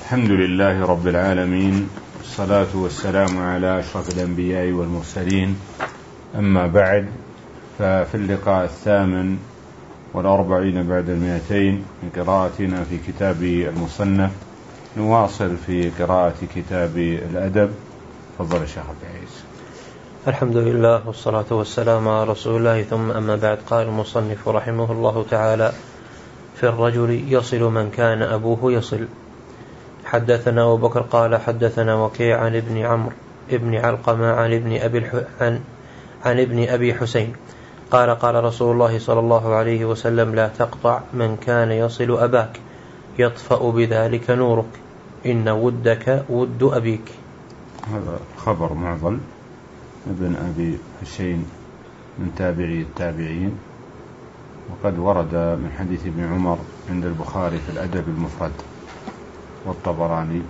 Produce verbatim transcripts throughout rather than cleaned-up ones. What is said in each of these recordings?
الحمد لله رب العالمين، والصلاة والسلام على أشرف الأنبياء والمرسلين. أما بعد، ففي اللقاء الثامن والأربعين بعد المئتين من قراءتنا في كتاب المصنف نواصل في قراءة كتاب الأدب. تفضل شيخ عبد العزيز. الحمد لله والصلاة والسلام على رسول الله، ثم أما بعد. قال المصنف رحمه الله تعالى: في الرجل يصل من كان أبوه يصل. حدثنا أبو بكر قال حدثنا وكيع عن ابن عمرو ابن علقمة عن ابن أبي الح... عن... عن ابن أبي حسين قال قال رسول الله صلى الله عليه وسلم: لا تقطع من كان يصل أباك يطفأ بذلك نورك، إن ودك ود أبيك. هذا خبر معضل ابن أبي حسين من تابعي التابعين، وقد ورد من حديث ابن عمر عند البخاري في الأدب المفرد والطبراني.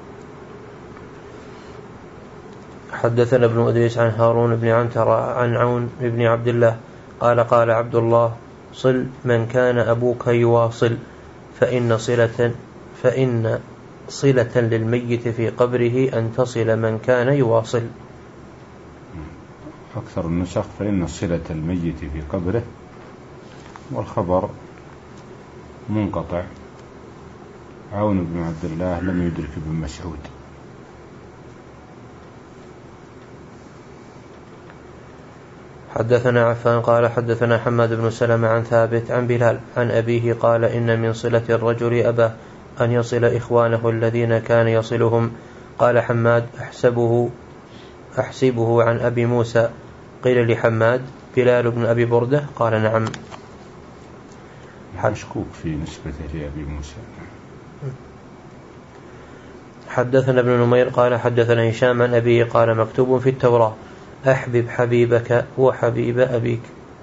حدثنا ابن أدريس عن هارون بن عنترة عن عون بن عبد الله قال قال عبد الله: صل من كان أبوك يواصل، فإن صلة فإن صلة للميت في قبره أن تصل من كان يواصل. أكثر النسخ فإن صلة الميت في قبره، والخبر منقطع. عون بن عبد الله لم يدرك ابن مسعود. حدثنا عفان قال حدثنا حماد بن سلمة عن ثابت عن بلال عن أبيه قال: إن من صلة الرجل أباه أن يصل إخوانه الذين كان يصلهم. قال حماد: أحسبه أحسبه عن أبي موسى. قيل لحماد: بلال بن أبي بردة؟ قال: نعم. مشكوك في نسبته لأبي موسى. حدثنا ابن نمير قال حدثنا هشام عن أبيه قال: مكتوب في التوراة: أحبب حبيبك وحبيب أبيك.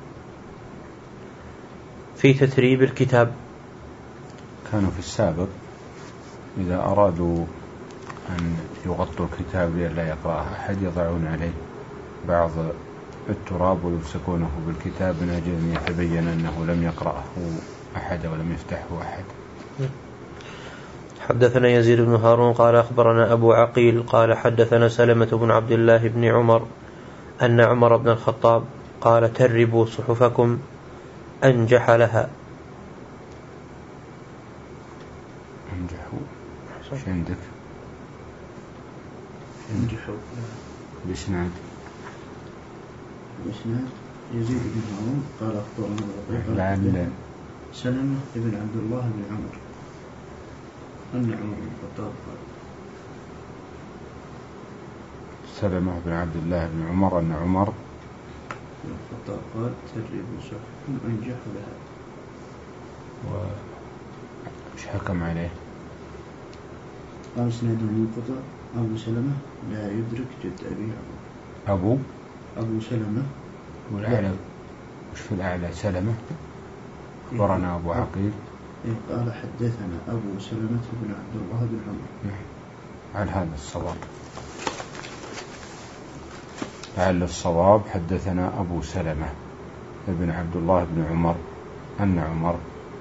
في تتريب الكتاب. كانوا في السابق إذا أرادوا أن يغطوا الكتاب لئلا يقرأه أحد يضعون عليه بعض التراب ويمسكونه بالكتاب من أجل أن يتبين أنه لم يقرأه أحد ولم يفتحه أحد. حدثنا يزيد بن هارون قال أخبرنا أبو عقيل قال حدثنا سلمة بن عبد الله بن عمر أن عمر بن الخطاب قال: تربوا صحفكم أنجح لها. أنجحوا ايش عندك؟ أنجحوا بإسناد بإسناد يزيد بن هارون قال أخبرنا لعل سلمة بن عبد الله بن عمر أن عمر بن الخطاب قال سلمة بن عبد الله بن عمر أن عمر بن الخطاب قال: تربوا صحفكم أنجح لها. وش حكم عليه؟ قال إسناده منقطع. أبو سلمة لا يدرك جد أبي عمر. أبو أبو سلمة والأعلى وش في الأعلى؟ سلمة. أخبرنا أبو عقيل قال حدثنا أبو سلمة بن عبد الله بن عمر. على هذا الصواب، لعل الصواب حدثنا أبو سلمة بن عبد الله بن عمر أن عمر،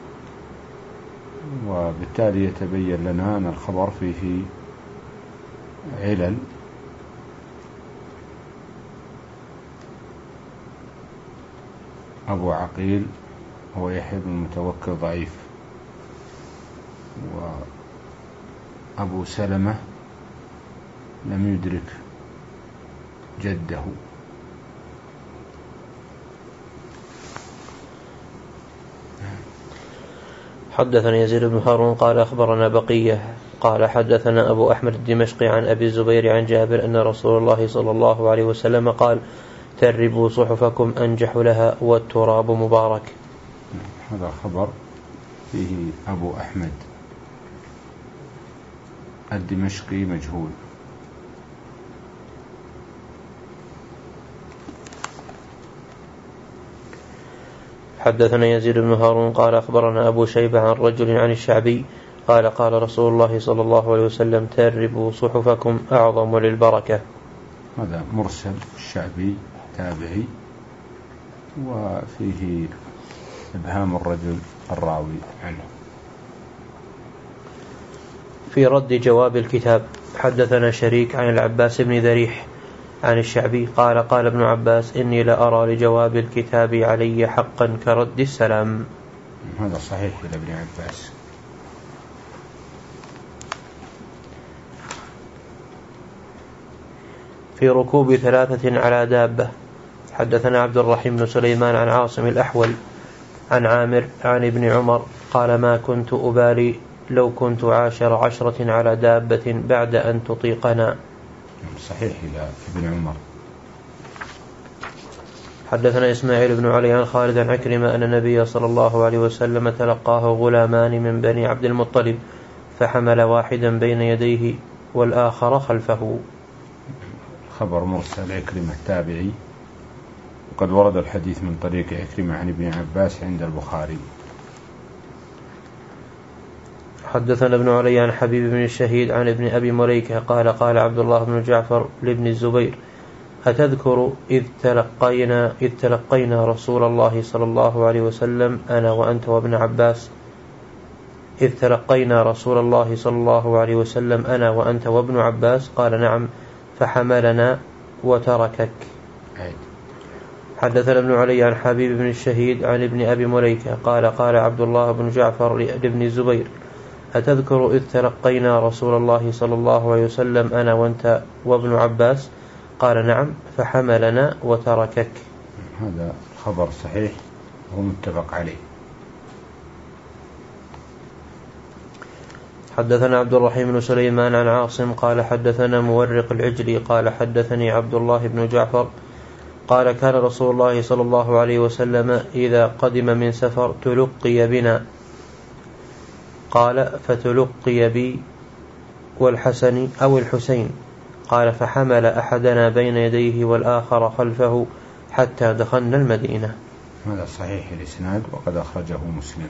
وبالتالي يتبين لنا أن الخبر فيه علل. أبو عقيل هو يحيى بن المتوكل ضعيف، وأبو سلمة لم يدرك جده. حدثنا يزيد بن هارون قال أخبرنا بقية قال حدثنا أبو أحمد الدمشقي عن أبي الزبير عن جابر أن رسول الله صلى الله عليه وسلم قال: تربوا صحفكم أنجح لها والتراب مبارك. هذا خبر فيه أبو أحمد الدمشقي مجهول. حدثنا يزيد بن هارون قال أخبرنا أبو شيبة عن رجل عن الشعبي قال قال رسول الله صلى الله عليه وسلم: تربوا صحفكم أعظم للبركة. هذا مرسل الشعبي تابعي، وفيه إبهام الرجل الراوي عنه. في رد جواب الكتاب. حدثنا شريك عن العباس بن ذريح عن الشعبي قال قال ابن عباس إني لأرى لجواب الكتاب علي حقا كرد السلام. هذا صحيح لابن عباس. في ركوب ثلاثة على دابة. حدثنا عبد الرحيم بن سليمان عن عاصم الأحول عن عامر عن ابن عمر قال ما كنت أبالي لو كنت عاشر عشرة على دابة بعد أن تطيقنا. صحيح إلى ابن عمر. حدثنا إسماعيل بن علي عن خالد عن عكرمة أن النبي صلى الله عليه وسلم تلقاه غلامان من بني عبد المطلب فحمل واحدا بين يديه والآخر خلفه. خبر مرسل عكرمة التابعي، وقد ورد الحديث من طريق عكرمة عن ابن عباس عند البخاري. حدثنا ابن علي عن حبيب بن الشهيد عن ابن أبي مليكة قال قال عبد الله بن جعفر لابن الزبير أتذكر إذ تلقينا, إذ تلقينا رسول الله صلى الله عليه وسلم أنا وأنت وابن عباس إذ تلقينا رسول الله صلى الله عليه وسلم أنا وأنت وابن عباس قال نعم فحملنا وتركك. حدثنا ابن علي عن حبيب بن الشهيد عن ابن أبي مليكة قال قال عبد الله بن جعفر لابن الزبير أتذكر إذ تلقينا رسول الله صلى الله عليه وسلم أنا وأنت وابن عباس قال نعم فحملنا وتركك. هذا خبر صحيح وهو متفق عليه. حدثنا عبد الرحيم بن سليمان عن عاصم قال حدثنا مورق العجلي قال حدثني عبد الله بن جعفر قال كان رسول الله صلى الله عليه وسلم إذا قدم من سفر تلقي بنا قال فتلقي بي والحسن أو الحسين قال فحمل أحدنا بين يديه والآخر خلفه حتى دخلنا المدينة. هذا صحيح الإسناد وقد أخرجه مسلم.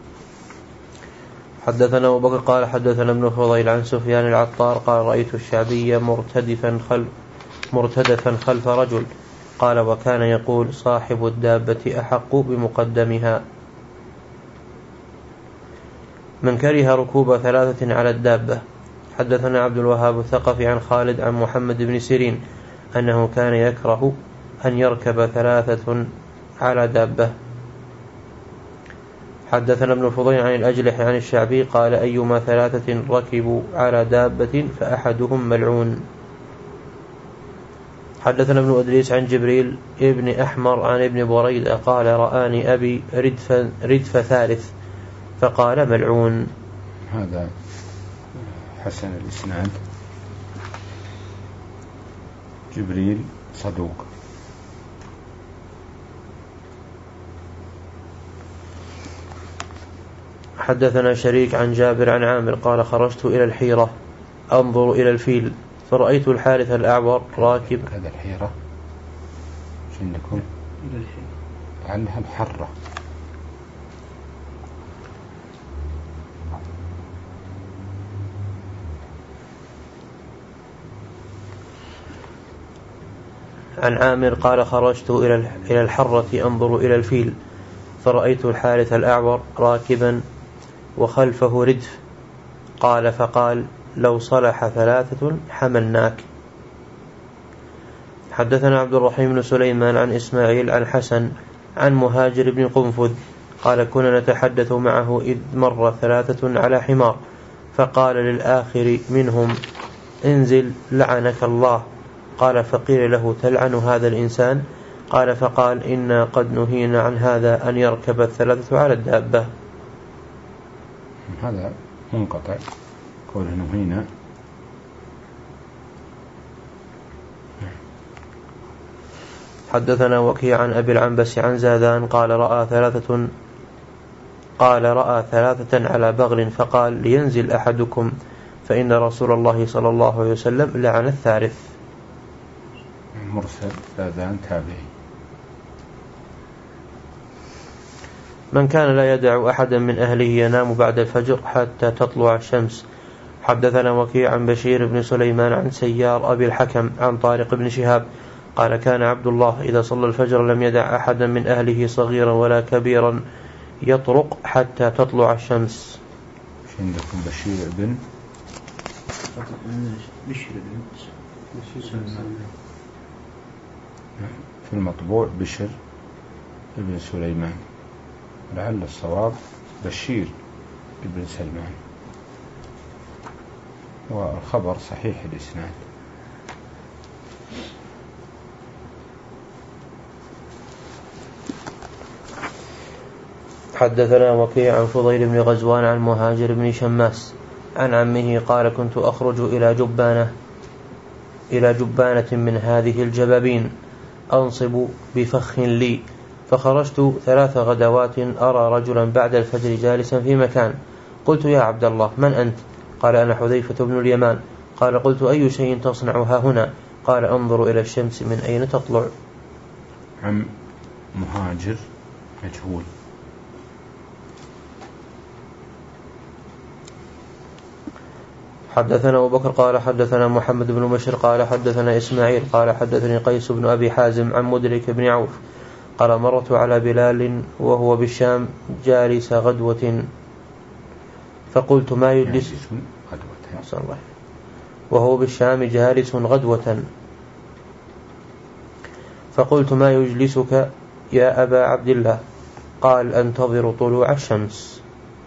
حدثنا أبو بكر قال حدثنا ابن فضيل عن سفيان العطار قال رأيت الشعبي مرتدفا خلف, مرتدفا خلف رجل قال وكان يقول صاحب الدابة أحق بمقدمها. من كره ركوب ثلاثة على الدابة. حدثنا عبد الوهاب الثقفي عن خالد عن محمد بن سيرين أنه كان يكره أن يركب ثلاثة على دابة. حدثنا ابن فضيل عن الأجلح عن الشعبي قال أيما ثلاثة ركبوا على دابة فأحدهم ملعون. حدثنا ابن أدريس عن جبريل ابن أحمر عن ابن بريدة قال رآني أبي ردف, ردف ثالث فقال ملعون. هذا حسن الإسناد. جبريل صدوق. حدثنا شريك عن جابر عن عامر قال خرجت إلى الحيرة أنظر إلى الفيل فرأيت الحارث الأعور راكب. هذا الحيرة عندكم عنها الحرة. عن عامر قال خرجت إلى الحرة أنظر إلى الفيل فرأيت الحارث الأعور راكبا وخلفه ردف قال فقال لو صلح ثلاثة حملناك. حدثنا عبد الرحيم بن سليمان عن إسماعيل عن حسن عن مهاجر بن قنفذ قال كنا نتحدث معه إذ مر ثلاثة على حمار فقال للآخر منهم انزل لعنك الله قال فقيل له تلعن هذا الإنسان قال فقال إنا قد نهينا عن هذا أن يركب الثلاثة على الدابة. هذا منقطع قوله نهينا. حدثنا وكيع عن أبي العنبس عن زادان قال رأى ثلاثة قال رأى ثلاثة على بغل فقال لينزل أحدكم فإن رسول الله صلى الله عليه وسلم لعن الثالث. مرسل زادان تابعي. من كان لا يدع أحدا من أهله ينام بعد الفجر حتى تطلع الشمس. حدثنا وكيع عن بشير بن سليمان عن سيار أبي الحكم عن طارق بن شهاب قال كان عبد الله إذا صلى الفجر لم يدع أحدا من أهله صغيرا ولا كبيرا يطرق حتى تطلع الشمس. عندكم بشير بن بشر بن سلمان. في المطبوع بشر ابن سليمان، لعل الصواب بشير ابن سلمان، والخبر صحيح الإسناد. حدثنا وكيع عن فضيل بن غزوان عن مهاجر بن شماس عن عمه قال كنت أخرج إلى جبانة إلى جبانة من هذه الجبابين أنصب بفخ لي، فخرجت ثلاث غدوات أرى رجلا بعد الفجر جالسا في مكان، قلت يا عبد الله من أنت؟ قال أنا حذيفة بن اليمان. قال قلت أي شيء تصنع ها هنا؟ قال أنظر إلى الشمس من أين تطلع. عم مهاجر مجهول. حدثنا أبو بكر قال حدثنا محمد بن بشر قال حدثنا إسماعيل قال حدثني قيس بن أبي حازم عن مدرك بن عوف قال مرت على بلال وهو بالشام جالس غدوة فقلت ما يجلس وهو بالشام جالس غدوة فقلت ما يجلسك يا أبا عبد الله؟ قال أنتظر طلوع الشمس.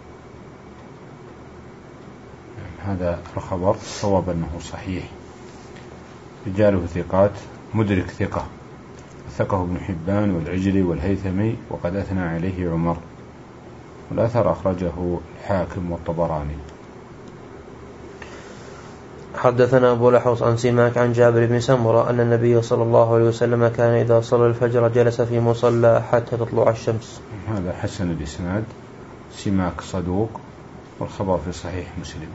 هذا الخبر صواب أنه صحيح، رجاله ثقات، مدرك ثقة، ثقه ابن حبان والعجلي والهيثمي وقد أثنى عليه عمر، والأثر أخرجه الحاكم والطبراني. حدثنا أبو لحوص عن سماك عن جابر بن سمرة أن النبي صلى الله عليه وسلم كان إذا صلى الفجر جلس في مصلى حتى تطلع الشمس. هذا حسن الإسناد، سماك صدوق، والخبر في صحيح مسلم.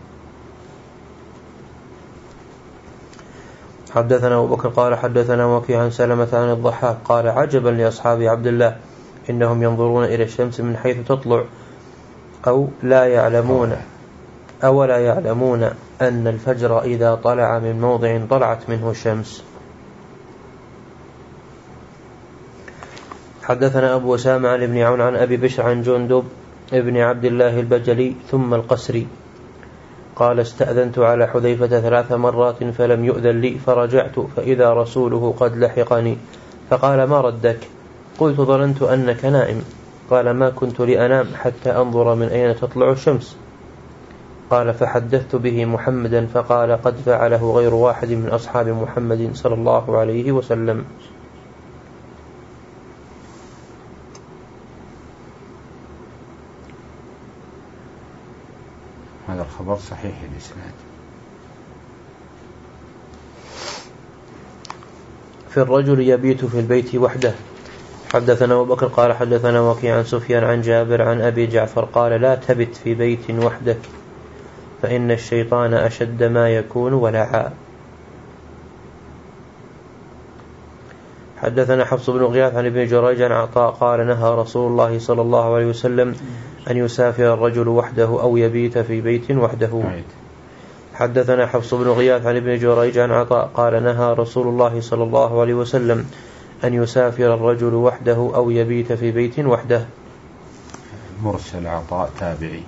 حدثنا أبو بكر قال حدثنا وكيع عن سلمة عن الضحاك قال عجبا لأصحاب عبد الله إنهم ينظرون إلى الشمس من حيث تطلع أو لا يعلمون أو لا يعلمون أن الفجر إذا طلع من موضع طلعت منه الشمس. حدثنا أبو أسامة عن ابن عون عن أبي بشر عن جندب ابن عبد الله البجلي ثم القسري قال استأذنت على حذيفة ثلاث مرات فلم يؤذن لي فرجعت فإذا رسوله قد لحقني فقال ما ردك؟ قلت ظننت أنك نائم. قال ما كنت لأنام حتى أنظر من أين تطلع الشمس. قال فحدثت به محمدا فقال قد فعله غير واحد من أصحاب محمد صلى الله عليه وسلم. هذا الخبر صحيح الإسناد. في الرجل يبيت في البيت وحده. حدثنا أبو بكر قال حدثنا وكيع عن سفيان عن جابر عن أبي جعفر قال لا تبت في بيت وحدك فإن الشيطان أشد ما يكون ولعا. حدثنا حفص بن غياث عن ابن جريج عن عطاء قال نهى رسول الله صلى الله عليه وسلم أن يسافر الرجل وحده أو يبيت في بيت وحده. حدثنا حفص بن غياث عن ابن جريج عن عطاء قال نهى رسول الله صلى الله عليه وسلم أن يسافر الرجل وحده أو يبيت في بيت وحده. مرسل عطاء تابعي.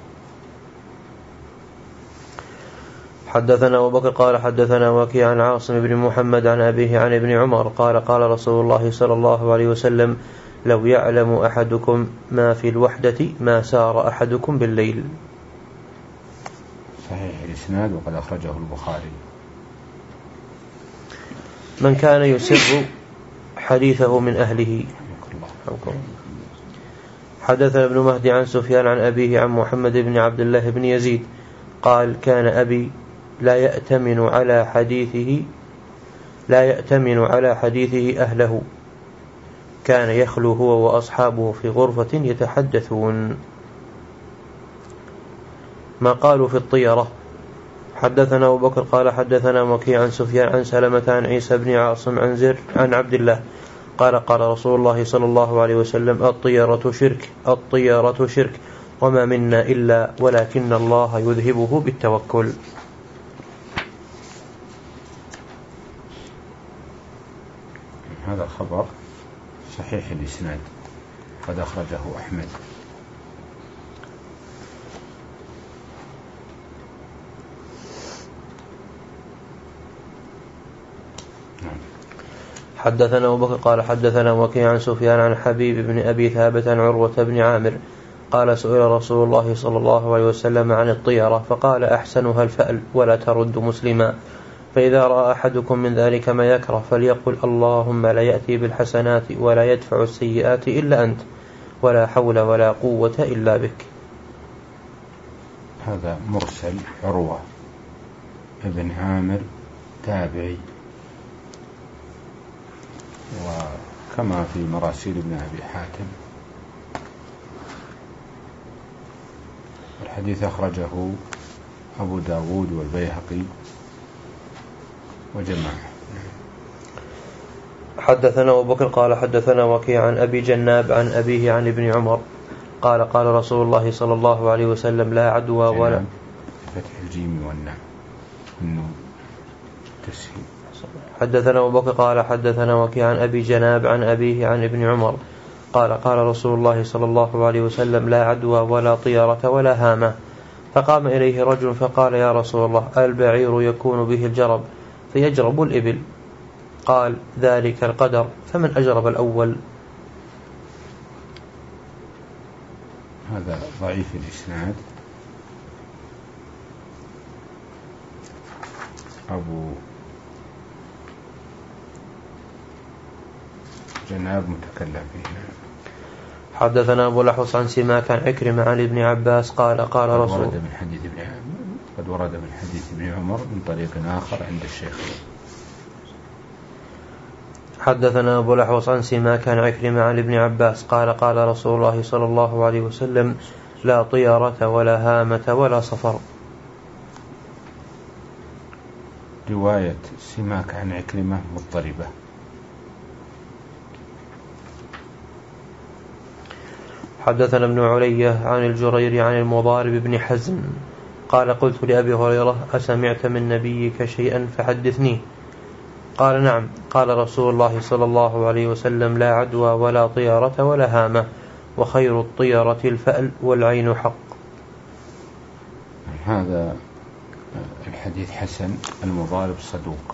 حدثنا أبو بكر قال حدثنا وكيع عن عاصم بن محمد عن أبيه عن ابن عمر قال قال رسول الله صلى الله عليه وسلم لو يعلم أحدكم ما في الوحدة ما سار أحدكم بالليل. صحيح الإسناد وقد أخرجه البخاري. من كان يسر حديثه من أهله. حدثنا ابن مهدي عن سفيان عن أبيه عن محمد بن عبد الله بن يزيد قال كان أبي لا يأتمن على حديثه لا يأتمن على حديثه أهله، كان يخلو هو وأصحابه في غرفة يتحدثون. ما قالوا في الطيرة. حدثنا أبو بكر قال حدثنا وكيع عن سفيان عن سلمة عن عيسى بن عاصم عن زر عن عبد الله قال قال رسول الله صلى الله عليه وسلم الطيرة شرك الطيرة شرك وما منا إلا ولكن الله يذهبه بالتوكل. هذا الخبر صحيح الإسناد قد أخرجه أحمد. حدثنا أبو بكر قال حدثنا وكيع عن سفيان عن حبيب بن أبي ثابت عن عروة بن عامر قال سئل رسول الله صلى الله عليه وسلم عن الطيرة فقال أحسنها الفأل ولا ترد مسلما، فإذا رأى أحدكم من ذلك ما يكره فليقل اللهم لا يأتي بالحسنات ولا يدفع السيئات إلا أنت ولا حول ولا قوة إلا بك. هذا مرسل عروة ابن عامر تابعي، وكما في مراسيل ابن أبي حاتم. الحديث أخرجه أبو داود والبيهقي وجماعة. حدثنا أبو بكر قال حدثنا وكيع عن أبي جناب عن أبيه عن ابن عمر قال قال رسول الله صلى الله عليه وسلم لا عدوى ولا فتح الجيم والنعم النون تسهيل. حدثنا أبو بكر قال حدثنا وكيع عن أبي جناب عن أبيه عن ابن عمر قال قال رسول الله صلى الله عليه وسلم لا عدوى ولا طيرة ولا هامة. فقام إليه رجل فقال يا رسول الله البعير يكون به الجرب فيجرب الإبل؟ قال ذلك القدر، فمن أجرب الأول؟ هذا ضعيف الإسناد. أبو جناب متكلم فيه. حدثنا أبو الأحوص عن سماك عن عكرمة عن ابن عباس قال قال قد رسول ورد من حديث ابن قد ورد من حديث ابن عمر من طريق آخر عند الشيخ. حدثنا أبو الأحوص عن سماك عن عكرمة عن ابن عباس قال قال رسول الله صلى الله عليه وسلم لا طيرة ولا هامة ولا صفر. رواية سماك عن عكرمة مضطربة. حدثنا ابن علية عن الجرير عن المضارب بن حزم قال قلت لأبي هريرة أسمعت من نبيك شيئا فحدثني؟ قال نعم. قال رسول الله صلى الله عليه وسلم لا عدوى ولا طيرة ولا هامة وخير الطيرة الفأل والعين حق. هذا الحديث حسن. المضارب صدوق.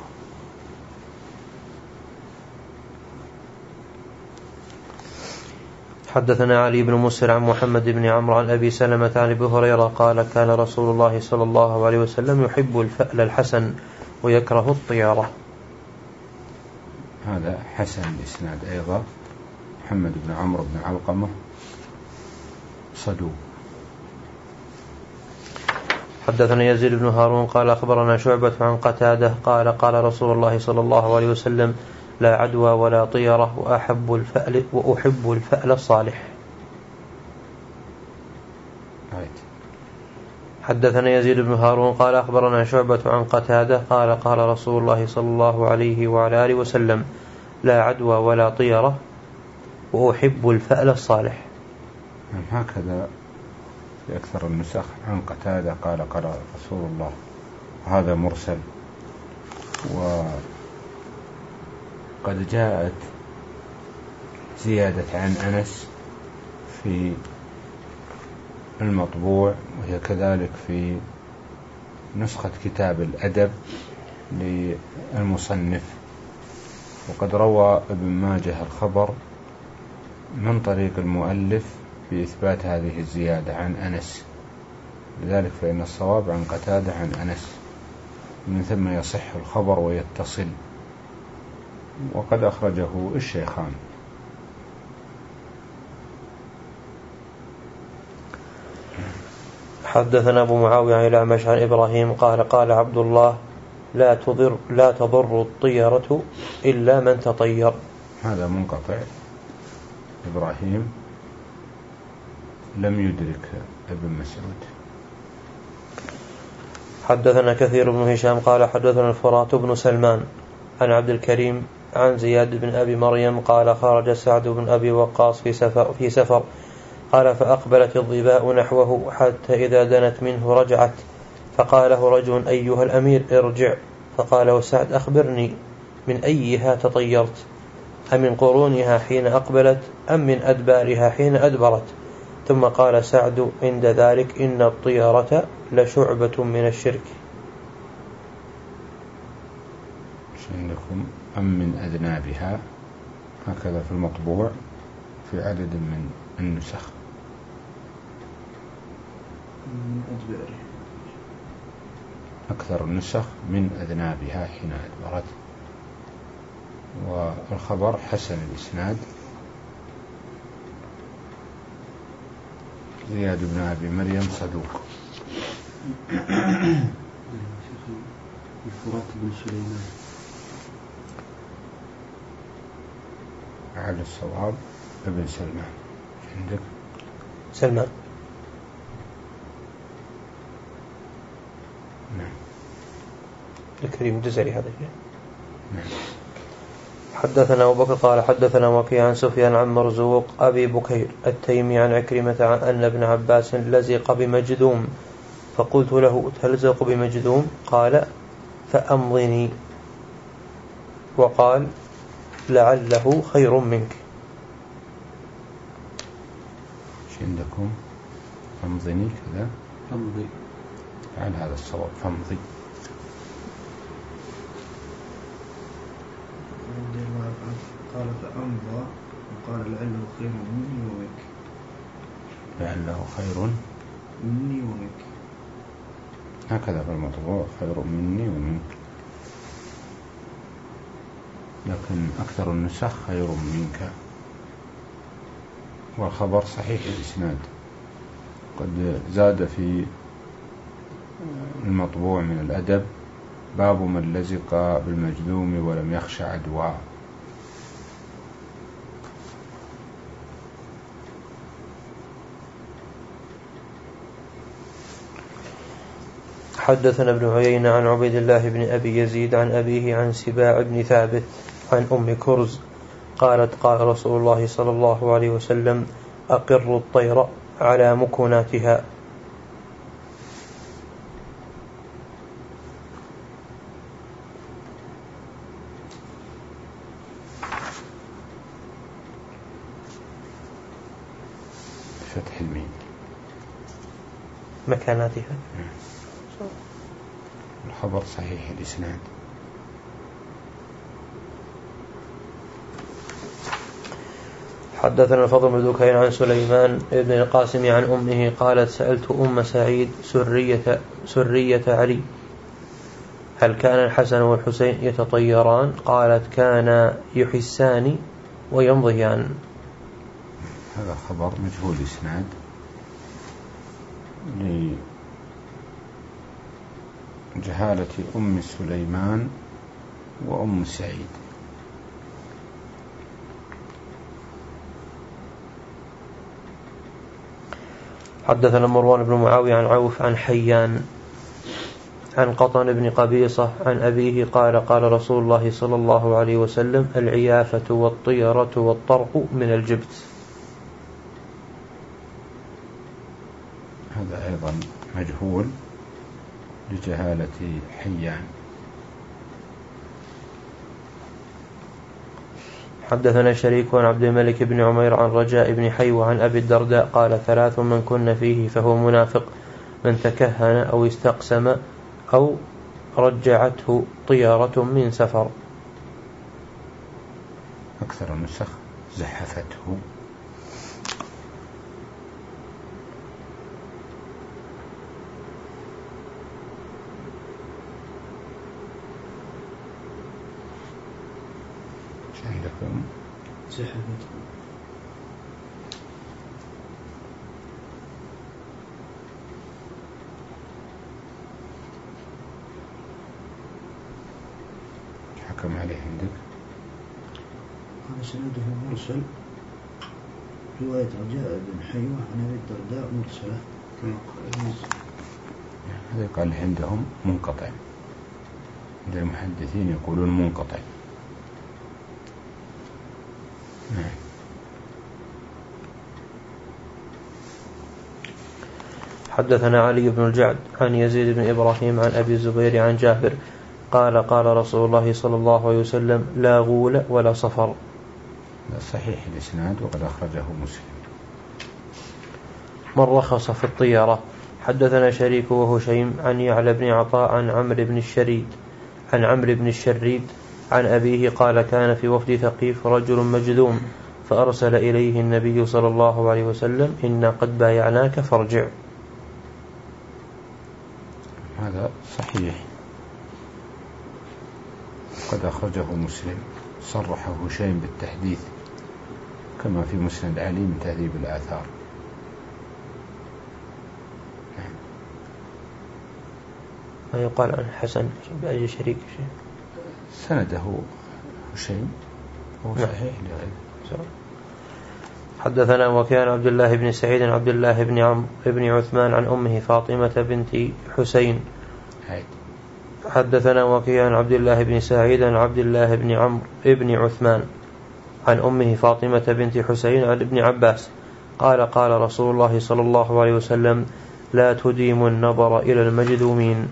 حدثنا علي بن مسر عن محمد بن عمرو عن أبي سلمة عن أبي هريرة قال كان رسول الله صلى الله عليه وسلم يحب الفأل الحسن ويكره الطيرة. هذا حسن الإسناد أيضا. محمد بن عمرو بن علقمة صدوق. حدثنا يزيد بن هارون قال أخبرنا شعبة عن قتادة قال قال رسول الله صلى الله عليه وسلم لا عدوى ولا طيرة وأحب الفأل وأحب الفأل الصالح. حدثنا يزيد بن هارون قال أخبرنا شعبة عن قتادة قال قال رسول الله صلى الله عليه وعلى آله وسلم لا عدوى ولا طيرة وأحب الفأل الصالح. هكذا في أكثر النسخ عن قتادة قال قال رسول الله. هذا مرسل. وقد جاءت زيادة عن أنس في المطبوع، وهي كذلك في نسخة كتاب الأدب للمصنف. وقد روى ابن ماجه الخبر من طريق المؤلف بإثبات هذه الزيادة عن أنس، لذلك فإن الصواب عن قتادة عن أنس، من ثم يصح الخبر ويتصل. وقد أخرجه الشيخان. حدثنا أبو معاوية عن الأعمش عن إبراهيم قال قال عبد الله لا تضر لا تضر الطيرة إلا من تطير. هذا منقطع. إبراهيم لم يدرك ابن مسعود. حدثنا كثير بن هشام قال حدثنا الفرات بن سلمان عن عبد الكريم عن زياد بن أبي مريم قال خرج سعد بن أبي وقاص في سفر, في سفر قال فأقبلت الظباء نحوه حتى إذا دنت منه رجعت، فقال له رجل أيها الأمير ارجع، فقال له سعد أخبرني من أيها تطيرت، أمن قرونها حين أقبلت أم من أدبارها حين أدبرت؟ ثم قال سعد عند ذلك إن الطيرة لشعبة من الشرك. عندكم أم من أذنابها، هكذا في المطبوع في عدد من النسخ. من أدباره، أكثر النسخ من أذنابها حين أدبرت. والخبر حسن الإسناد. زياد بن أبي مريم صدوق. الفرات بن سليمان على الصواب ابن سلمان. عندك سلمان. نعم. الكريم الجزري هذا الشيء. نعم. حدثنا أبو بكر قال حدثنا وكيع عن سفيان عن مرزوق أبي بكير التيمي عن عكرمة عن أن ابن عباس لزق بمجذوم، فقلت له تلزق بمجذوم؟ قال فأمضني، وقال لعله خير منك. ايش عندكم؟ فامضني كذا. فامضي عن هذا الصواب فامضي. قال فأمضى وقال لعله خير مني ومنك. لعله خير مني ومنك، هكذا في المطبوع خير مني ومنك، لكن أكثر النسخ خير منك. والخبر صحيح الإسناد. قد زاد في المطبوع من الأدب باب من لزق بالمجذوم ولم يخش عدوى. حدثنا ابن عيينة عن عبيد الله بن أبي يزيد عن أبيه عن سباع بن ثابت عن أم كرز قالت قال رسول الله صلى الله عليه وسلم أقر الطير على مكوناتها. فتح الميم. مكاناتها. الخبر صحيح الإسناد. حدثنا الفضل بن دكين عن سليمان بن القاسم عن أمه قالت سألت أم سعيد سرية, سرية علي هل كان الحسن والحسين يتطيران؟ قالت كانا يحسان ويمضيان. هذا خبر مجهول الإسناد لجهالة أم سليمان وأم سعيد. حدثنا مروان بن معاوية عن عوف عن حيان عن قطن بن قبيصة عن أبيه قال قال رسول الله صلى الله عليه وسلم العيافة والطيرة والطرق من الجبت. هذا أيضا مجهول لجهالة حيان. حدثنا شريك عن عبد الملك بن عمير عن رجاء بن حيوة عن أبي الدرداء قال ثلاث من كن فيه فهو منافق: من تكهن أو استقسم أو رجعته طيارة من سفر. أكثر النسخ زحفته. عندكم زحفته. حكم عليه عندك؟ هذا سنده مرسل، رواية رجاء بن حيوة عن أبي الدرداء مرسلة كما قال. هذا قال عندهم منقطع، عند المحدثين يقولون منقطع. نعم. حدثنا علي بن الجعد عن يزيد بن إبراهيم عن أبي الزبير عن جابر قال قال رسول الله صلى الله عليه وسلم لا غول ولا صفر. صحيح الإسناد وقد أخرجه مسلم. من رخص في الطيارة. حدثنا شريك وهشيم عن يعلى بن عطاء عن عمرو بن الشريد عن عمرو بن الشريد عن أبيه قال كان في وفد ثقيف رجل مجذوم فأرسل إليه النبي صلى الله عليه وسلم إنا قد بايعناك فارجع. هذا صحيح، قد أخرجه مسلم، صرحه هشيم بالتحديث كما في مسند علي من تهذيب الآثار. ما يقال عن حسن بأي شريك شيء سنده هشيم هو صحيح لغيره. حدثنا وكان عبد الله بن سعيد عبد الله بن عمرو بن عثمان عن أمه فاطمة بنت حسين. حدثنا وكان عبد الله بن سعيد عن عبد الله بن عمرو بن عثمان عن أمه فاطمة بنت حسين عن ابن عباس قال قال رسول الله صلى الله عليه وسلم لا تديموا النظر إلى المجذومين.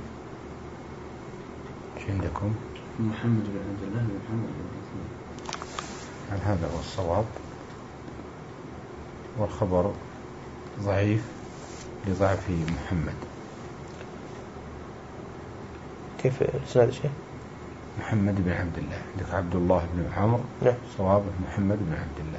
عندكم محمد بن عبد الله بن محمد بن عن هذا هو الصواب، والخبر ضعيف لضعف محمد. كيف الإسناد شيء؟ محمد بن عبد الله، عندك عبد الله بن عمرو، نعم. صوابه محمد بن عبد الله.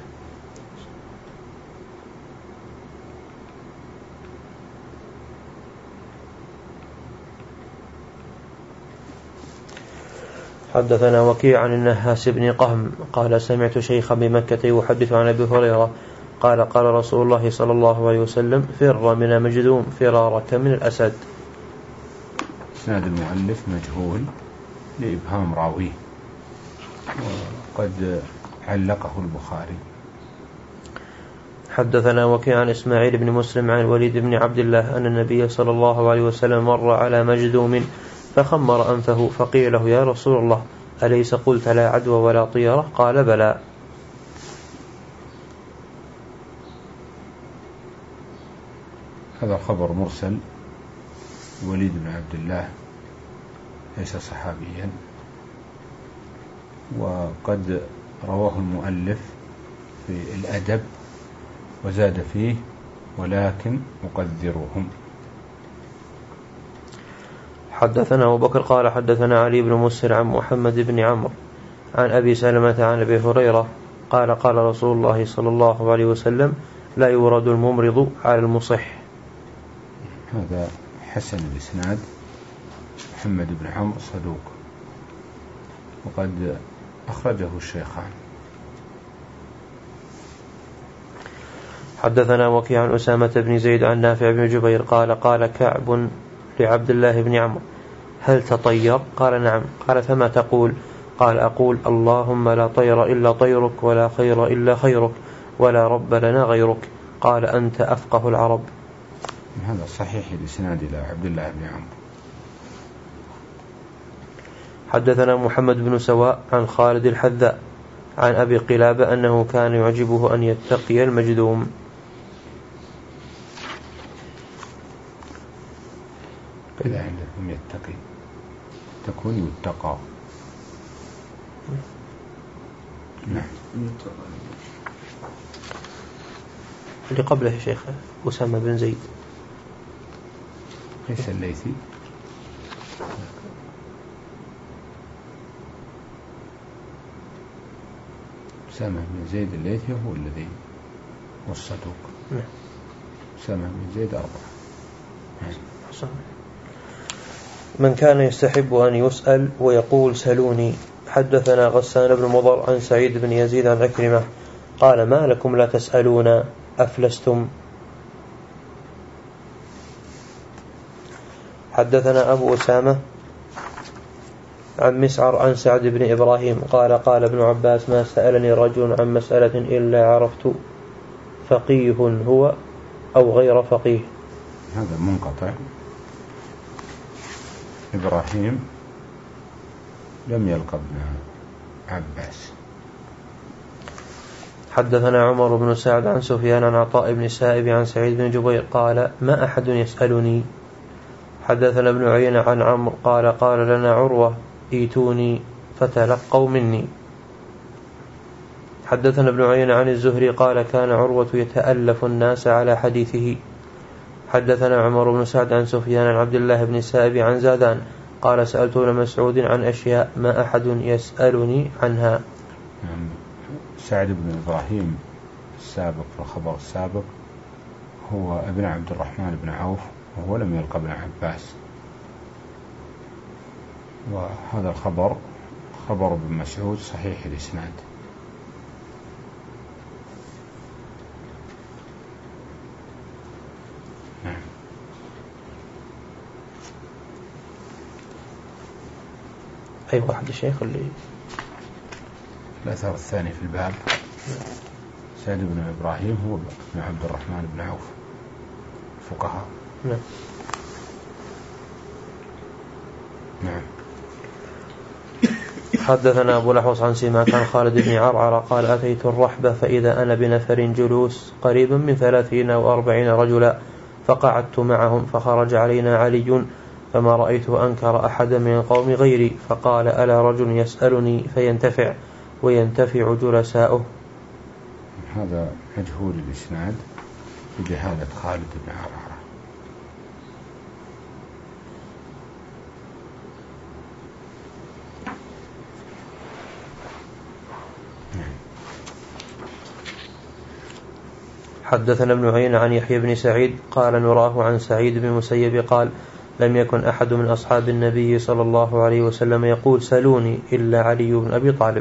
حدثنا وكيع عن النهاس بن قهم قال سمعت شيخا بمكة يحدث عن أبي هريرة قال قال رسول الله صلى الله عليه وسلم فر من المجذوم فرارك من الأسد. إسناد المؤلف مجهول لإبهام راويه، وقد علقه البخاري. حدثنا وكيع عن إسماعيل بن مسلم عن الوليد بن عبد الله أن النبي صلى الله عليه وسلم مر على مجذوم فخمر أنفه فقيل له يا رسول الله أليس قلت لا عدوى ولا طيرة؟ قال بلى. هذا خبر مرسل، الوليد بن عبد الله ليس صحابيا، وقد رواه المؤلف في الأدب وزاد فيه ولكن أقدرهم. حدثنا أبو بكر قال حدثنا علي بن مسهر عن محمد بن عمرو عن أبي سلمة عن أبي هريرة قال قال رسول الله صلى الله عليه وسلم لا يورد الممرض على المصح. هذا حسن الإسناد، محمد بن عمرو صدوق، وقد أخرجه الشيخان. حدثنا وكيع عن أسامة بن زيد عن نافع بن جبير قال قال كعب لعبد الله بن عمرو هل تطير؟ قال نعم. قال فما تقول؟ قال أقول اللهم لا طير إلا طيرك ولا خير إلا خيرك ولا رب لنا غيرك. قال أنت أفقه العرب. هذا صحيح الإسناد إلى عبد الله بن عمرو. حدثنا محمد بن سواء عن خالد الحذاء عن أبي قلابة أنه كان يعجبه أن يتقي المجذوم. إذا عندكم يتقي تكون يتقى. نعم. اللي قبله يا شيخ أسامة بن زيد ليس الليثي. أسامة بن زيد الليثي هو الذي هو الصدوق. نعم. أسامة بن زيد أربعة. نعم. من كان يستحب أن يسأل ويقول سلوني. حدثنا غسان بن مضر عن سعيد بن يزيد عن عكرمة قال ما لكم لا تسألون أفلستم. حدثنا أبو أسامة عن مسعر عن سعد بن إبراهيم قال قال ابن عباس ما سألني رجل عن مسألة إلا عرفت فقيه هو أو غير فقيه. هذا منقطع. إبراهيم لم يلقى ابن عباس. حدثنا عمر بن سعد عن سفيان عن عطاء بن سائب عن سعيد بن جبير قال ما أحد يسألني. حدثنا ابن عيينة عن عمرو قال قال لنا عروة ايتوني فتلقوا مني. حدثنا ابن عيينة عن الزهري قال كان عروة يتألف الناس على حديثه. حدثنا عمر بن سعد عن سفيان عن عبد الله بن سائب عن زادان قال سألت ابن مسعود عن أشياء ما أحد يسألني عنها. يعني سعد بن إبراهيم السابق في الخبر السابق هو ابن عبد الرحمن بن عوف، وهو لم يلقى ابن عباس، وهذا الخبر خبر ابن مسعود صحيح الإسناد. نعم. أي واحد الشيخ اللي الأثر الثاني في الباب سعد بن إبراهيم هو ابن عبد الرحمن بن عوف فقهاء. نعم. نعم. حدثنا أبو الأحوص عن سماك عن خالد بن عرعر قال أتيت الرحبة فإذا أنا بنفر جلوس قريبا من ثلاثين أو أربعين رجلا، فقعدت معهم فخرج علينا علي فما رأيته أنكر أحد من قوم غيري، فقال ألا رجل يسألني فينتفع وينتفع جلساؤه. هذا مجهول الإسناد بجهالة خالد بن عرعر. حدثنا ابن عيينة عن يحيى بن سعيد قال نراه عن سعيد بن مسيب قال لم يكن أحد من أصحاب النبي صلى الله عليه وسلم يقول سلوني إلا علي بن أبي طالب.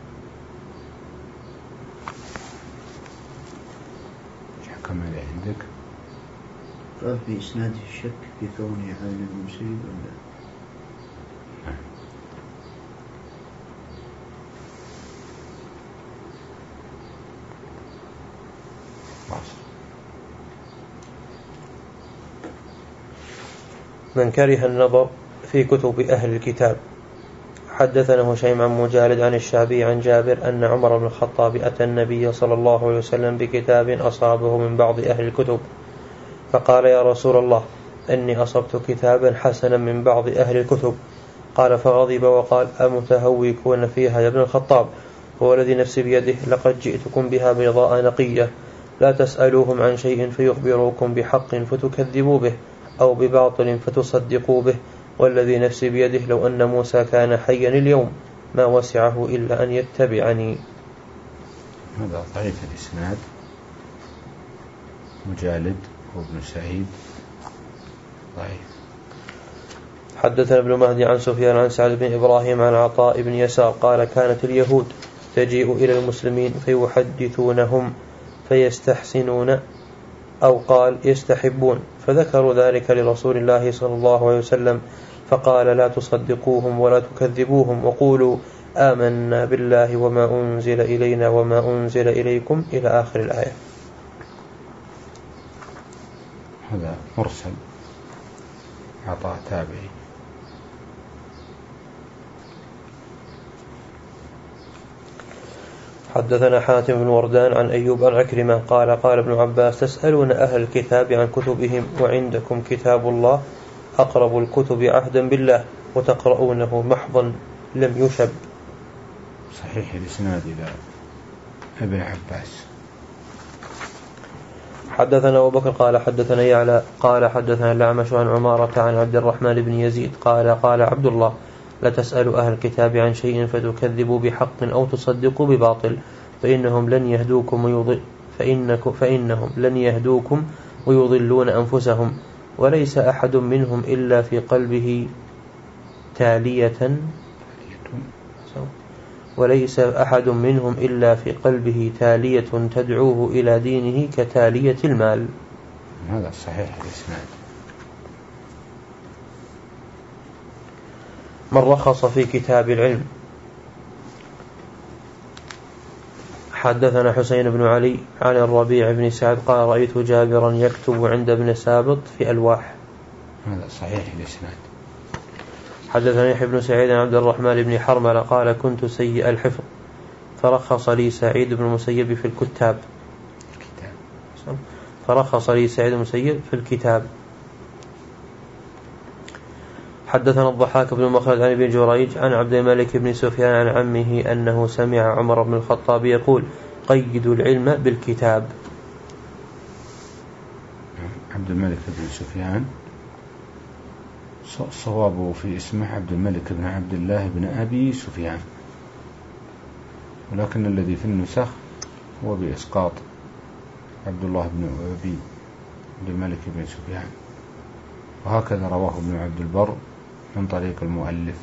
كم عندك؟ ففي إسناده الشك في كونه علي بن مسيب ولا من كره النظر في كتب أهل الكتاب. حدثنا هشيم عن مجالد عن الشعبي عن جابر أن عمر بن الخطاب أتى النبي صلى الله عليه وسلم بكتاب أصابه من بعض أهل الكتب، فقال يا رسول الله إني أصبت كتابا حسنا من بعض أهل الكتب. قال فغضب وقال أمتهوكون فيها يا ابن الخطاب، هو الذي نفسي بيده لقد جئتكم بها بيضاء نقية، لا تسألوهم عن شيء فيخبروكم بحق فتكذبوا به أو بباطل فتصدقوا به، والذي نفسي بيده لو أن موسى كان حيا اليوم ما وسعه إلا أن يتبعني. هذا ضعيف الإسناد، مجالد وابن سعيد ضعيف. حدثنا ابن مهدي عن سفيان عن سعد بن إبراهيم عن عطاء بن يسار قال كانت اليهود تجيء إلى المسلمين فيحدثونهم فيستحسنون أو قال يستحبون، فذكروا ذلك لرسول الله صلى الله عليه وسلم فقال لا تصدقوهم ولا تكذبوهم وقولوا آمنا بالله وما أنزل إلينا وما أنزل إليكم إلى آخر الآية. هذا مرسل عطاء تابعي. حدثنا حاتم بن وردان عن أيوب عن عكرمة قال قال ابن عباس تسألون أهل الكتاب عن كتبهم وعندكم كتاب الله أقرب الكتب عهدا بالله وتقرؤونه محضا لم يشب. صحيح الإسناد إلى ابن عباس. حدثنا أبو بكر قال حدثنا يعلى قال حدثنا الأعمش عن عمارة عن عبد الرحمن بن يزيد قال قال عبد الله لا تسألوا أهل الكتاب عن شيء فتكذبوا بحق أو تصدقوا بباطل فإنهم لن يهدوكم ويضل فإنكم فإنهم لن يهدوكم ويضلون أنفسهم وليس أحد منهم إلا في قلبه تالية وليس أحد منهم إلا في قلبه تالية تدعوه إلى دينه كتالية المال. هذا صحيح الإسناد. من رخص في كتاب العلم. حدثنا حسين بن علي عن الربيع بن سعد قال رأيت جابرا يكتب عند ابن سابط في ألواح. هذا صحيح الإسناد. حدثنا يحيى بن سعيد عن عبد الرحمن بن حرملة قال كنت سيء الحفظ فرخص لي سعيد بن المسيب في الكتاب فرخص لي سعيد بن المسيب في الكتاب. حدثنا الضحاك بن مخلد عن ابن جريج عن عبد الملك بن سفيان عن عمه أنه سمع عمر بن الخطاب يقول قيدوا العلم بالكتاب. عبد الملك بن سفيان صوابه في اسمه عبد الملك بن عبد الله بن أبي سفيان، ولكن الذي في النسخ هو بإسقاط عبد الله بن أبي عبد الملك بن سفيان. وهكذا رواه ابن عبد البر من طريق المؤلف.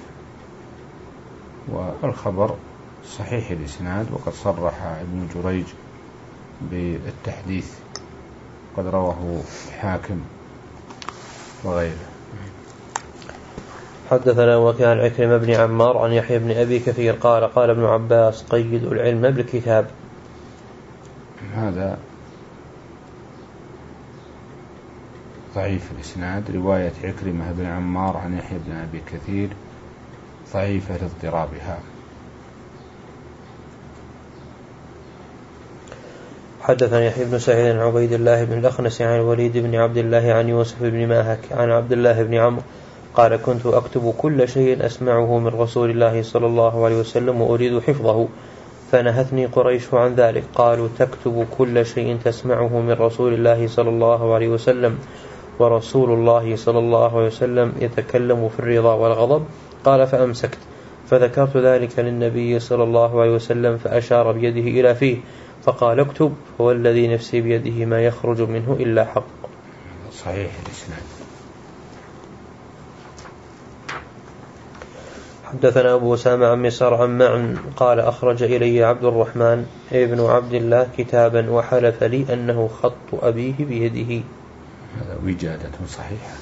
والخبر صحيح الإسناد، وقد صرح ابن جريج بالتحديث، قد رواه الحاكم وغيره. حدثنا وكان عكرمة بن عمار عن يحيى بن أبي كثير قال قال ابن عباس قيدوا العلم بالكتاب. هذا ضعيف الإسناد. رواية عكرمة بن عمار عن يحيى بن أبي كثير ضعيفة لاضطرابها. حدثنا يحيى بن سعيد عن عبيد الله بن الأخنس عن الوليد بن عبد الله عن يوسف بن ماهك عن عبد الله بن عمرو قال كنت أكتب كل شيء أسمعه من رسول الله صلى الله عليه وسلم وأريد حفظه، فنهتني قريش عن ذلك، قالوا تكتب كل شيء تسمعه من رسول الله صلى الله عليه وسلم ورسول الله صلى الله عليه وسلم يتكلم في الرضا والغضب؟ قال فأمسكت، فذكرت ذلك للنبي صلى الله عليه وسلم فأشار بيده إلى فيه فقال اكتب، فوالذي نفسي بيده ما يخرج منه إلا حق. صحيح الإسناد. حدثنا أبو أسامة عن مسار عن معن قال أخرج إلي عبد الرحمن ابن عبد الله كتابا وحلف لي أنه خط أبيه بيده. هذا وجادة صحيحة.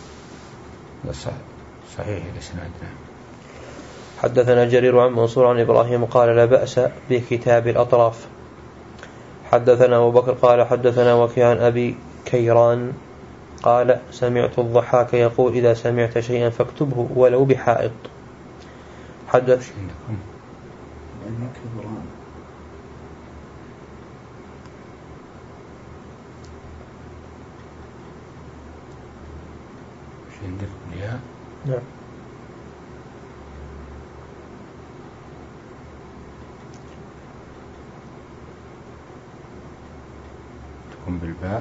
صحيح الإسناد. حدثنا جرير عن منصور عن إبراهيم قال لا بأس بكتاب الأطراف. حدثنا أبو بكر قال حدثنا وكيع عن أبي كيران قال سمعت الضحاك يقول إذا سمعت شيئا فاكتبه ولو بحائط. حدث نعم. تكون بالباء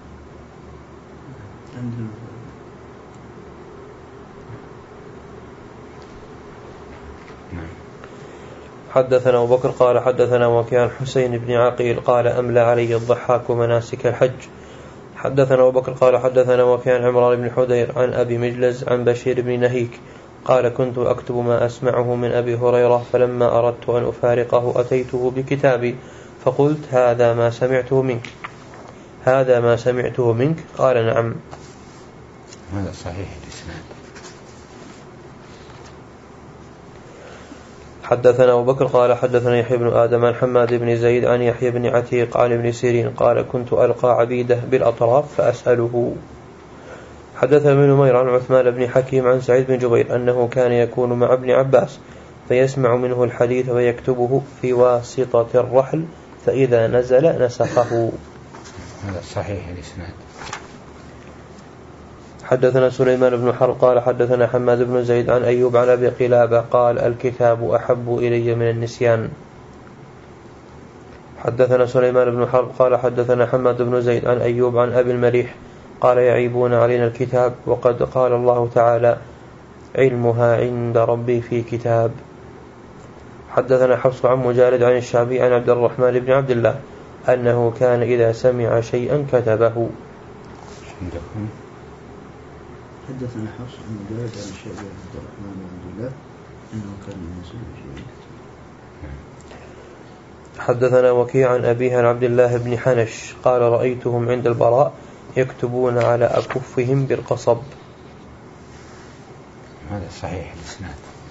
نعم. حدثنا أبو بكر قال حدثنا وكيع حسين بن عقيل قال أملى علي الضحاك مناسك الحج. حدثنا أبو بكر قال حدثنا وكيع عمران بن حدير عن أبي مجلز عن بشير بن نهيك قال كنت أكتب ما أسمعه من أبي هريرة، فلما أردت أن أفارقه أتيته بكتابي فقلت هذا ما سمعته منك هذا ما سمعته منك قال نعم. هذا صحيح الإسناد. حدثنا أبو بكر قال حدثنا يحيى بن آدم عن حماد بن زيد عن يحيى بن عتيق عن ابن سيرين قال كنت ألقى عبيده بالأطراف فأسأله. حدثنا ابن نمير عن عثمان بن حكيم عن سعيد بن جبير أنه كان يكون مع ابن عباس فيسمع منه الحديث ويكتبه في واسطة الرحل فإذا نزل نسخه. هذا صحيح الإسناد. حدثنا سليمان بن حرب قال حدثنا حماد بن زيد عن أيوب عن أبي قلابة قال الكتاب أحب إلي من النسيان. حدثنا سليمان بن حرب قال حدثنا حماد بن زيد عن أيوب عن أبي المليح قال يعيبون علينا الكتاب وقد قال الله تعالى علمها عند ربي في كتاب. حدثنا حفص عن مجالد عن الشعبي عن عبد الرحمن بن عبد الله أنه كان إذا سمع شيئا كتبه. حدثنا حفص عن مجالد عن الشعبي عن عبد الرحمن بن عبد الله أنه كان إذا سمع شيئا كتبه. حدثنا وكيع عن أبيه عن عبد الله بن حنش قال رأيتهم عند البراء يكتبون على أكفهم بالقصب. هذا صحيح الإسناد.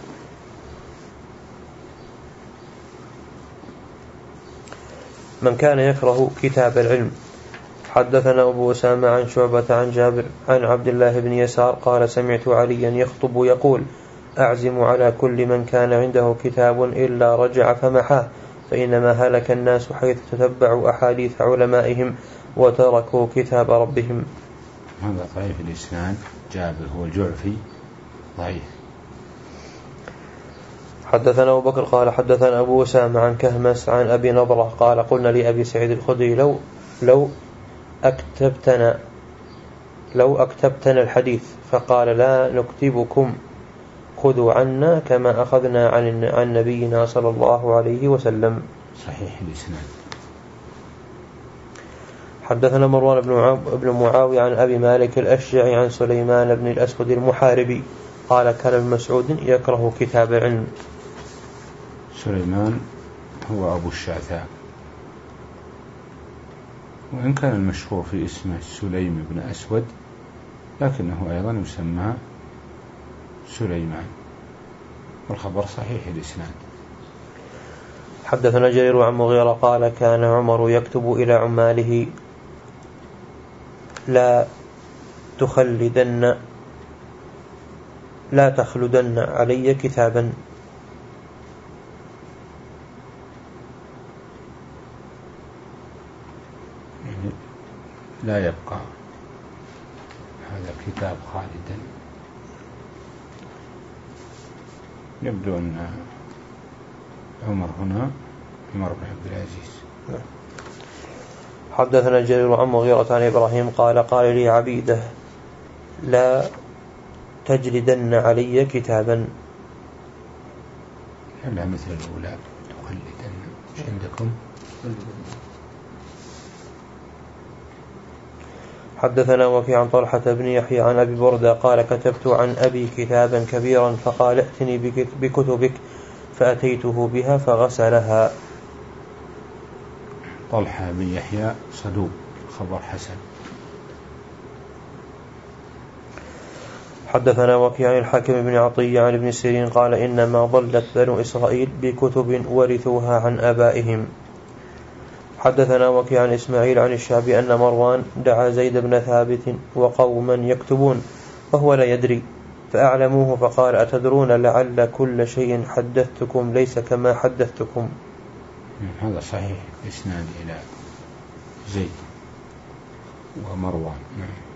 من كان يكره كتاب العلم. حدثنا أبو أسامة عن شعبة عن جابر عن عبد الله بن يسار قال سمعت عليا يخطب يقول أعزم على كل من كان عنده كتاب إلا رجع فمحاه، فإنما هلك الناس حيث تتبعوا أحاديث علمائهم وتركوا كتاب ربهم. هذا ضعيف الإسناد. جابر هو الجعفي ضعيف. حدثنا أبو بكر قال حدثنا أبو أسامة عن كهمس عن أبي نضرة قال قلنا لأبي سعيد الخدري لو لو أكتبتنا لو أكتبتنا الحديث، فقال لا نكتبكم، خذوا عنا كما أخذنا عن عن نبينا صلى الله عليه وسلم. صحيح الإسناد. حدثنا مروان بن معاوية عن أبي مالك الأشجعي عن سليمان بن الأسود المحاربي قال كان ابن مسعود يكره كتاب العلم. سليمان هو أبو الشعثاء، وإن كان المشهور في اسمه سليم بن أسود لكنه أيضا يسمى سليمان، والخبر صحيح الإسناد. حدثنا جرير عن مغيرة قال كان عمر يكتب إلى عماله لا تخلدن لا تخلدن علي كتابا. يعني لا يبقى هذا الكتاب خالدا. يبدو أن عمر هنا عمر بن عبد العزيز. حدثنا جرير عن مغيرة عن إبراهيم قال قال لي عبيده لا تجلدن علي كتابا. لا مثل الأولى تخلدن. ايش عندكم؟ حدثنا وكيع عن طلحة بن يحيى عن أبي بردة قال كتبت عن أبي كتابا كبيرا فقال ائتني بكتبك فأتيته بها فغسلها. طلحة بن يحيى صدوق، خبر حسن. حدثنا وكيع عن الحاكم بن عطية عن ابن سيرين قال إنما ضلت بنو إسرائيل بكتب ورثوها عن آبائهم. حدثنا وكيع عن إسماعيل عن الشعبي أن مروان دعا زيد بن ثابت وقوما يكتبون وهو لا يدري فأعلموه فقال أتدرون لعل كل شيء حدثتكم ليس كما حدثتكم. هذا صحيح إسناد إلى زيد ومروان.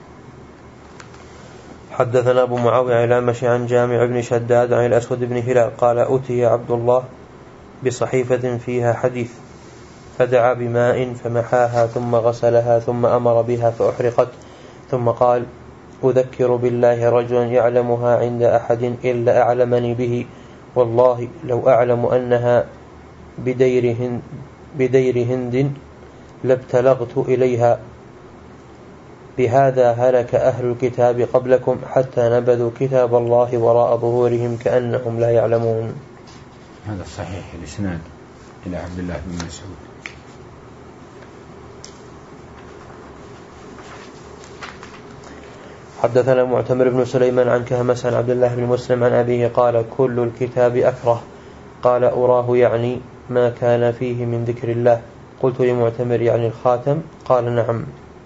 حدثنا أبو معاوية عن الأعمش عن جامع بن شداد عن الأسود بن هلال قال أتي عبد الله بصحيفة فيها حديث فدعا بماء فمحاها ثم غسلها ثم أمر بها فأحرقت ثم قال أذكر بالله رجلا يعلمها عند أحد إلا أعلمني به والله لو أعلم أنها بدير هند, بدير هند لابتلغت إليها بهذا هلك أهل الكتاب قبلكم حتى نبذوا كتاب الله وراء ظهورهم كأنهم لا يعلمون. هذا صحيح الإسناد إلى عبد الله بن مسعود. حدثنا معتمر بن سليمان عن كهمس عن عبد الله بن مسلم عن أبيه قال كل الكتاب أكره قال أراه يعني ما كان فيه من ذكر الله. قلت لمعتمر يعني الخاتم قال نعم.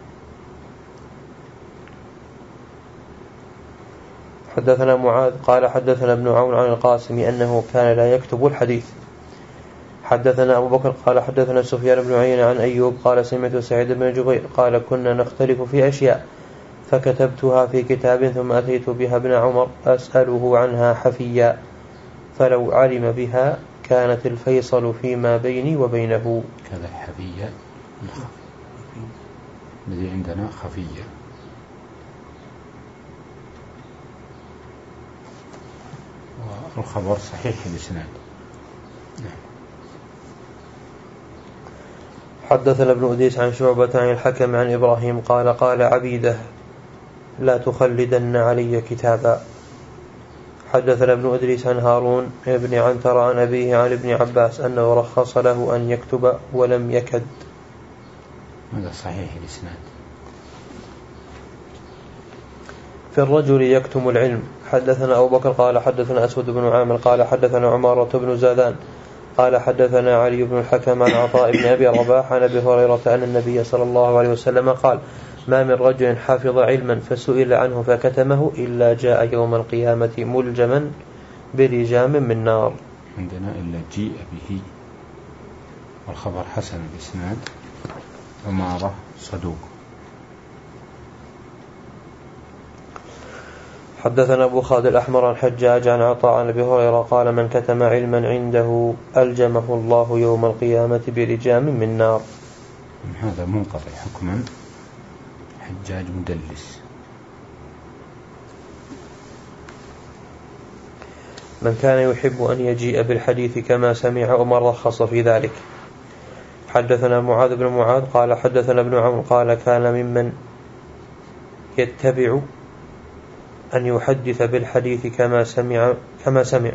حدثنا معاذ قال حدثنا ابن عون عن القاسم أنه كان لا يكتب الحديث. حدثنا أبو بكر قال حدثنا سفيان بن عيينة عن أيوب قال سمعت سعيد بن جبير قال كنا نختلف في أشياء فكتبتها في كتاب ثم أتيت بها ابن عمر أسأله عنها حفيا فلو علم بها كانت الفيصل فيما بيني وبينه. كذا حفيا الذي عندنا خفيا. والخبر صحيح الإسناد. حدثنا ابن أديس عن شعبة عن الحكم عن إبراهيم قال قال عبيده لا تخلدن علي كتابا. حدثنا ابن أدريس عن هارون ابن عنتر عن أبيه عن ابن عباس أنه رخص له أن يكتب ولم يكد. هذا صحيح الإسناد. في الرجل يكتم العلم. حدثنا أبو بكر قال حدثنا أسود بن عامر قال حدثنا عمارة بن زادان قال حدثنا علي بن الحكم عن عطاء بن أبي رباح عن أبي هريرة أن النبي صلى الله عليه وسلم قال ما من رجل حفظ علما فسئل عنه فكتمه إلا جاء يوم القيامة ملجما بلجام من نار. عندنا إلا جيء به، والخبر حسن الإسناد. عمارة صدوق. حدثنا أبو خالد الأحمر عن حجاج عن عطاء عن أبي هريرة قال من كتم علما عنده ألجمه الله يوم القيامة بلجام من نار. هذا منقطع حكما، حجاج مدلس. من كان يحب أن يجيء بالحديث كما سمع ومن رخص في ذلك. حدثنا معاذ بن معاذ قال حدثنا ابن عمرو قال كان ممن يتبع أن يحدث بالحديث كما سمع كما سمع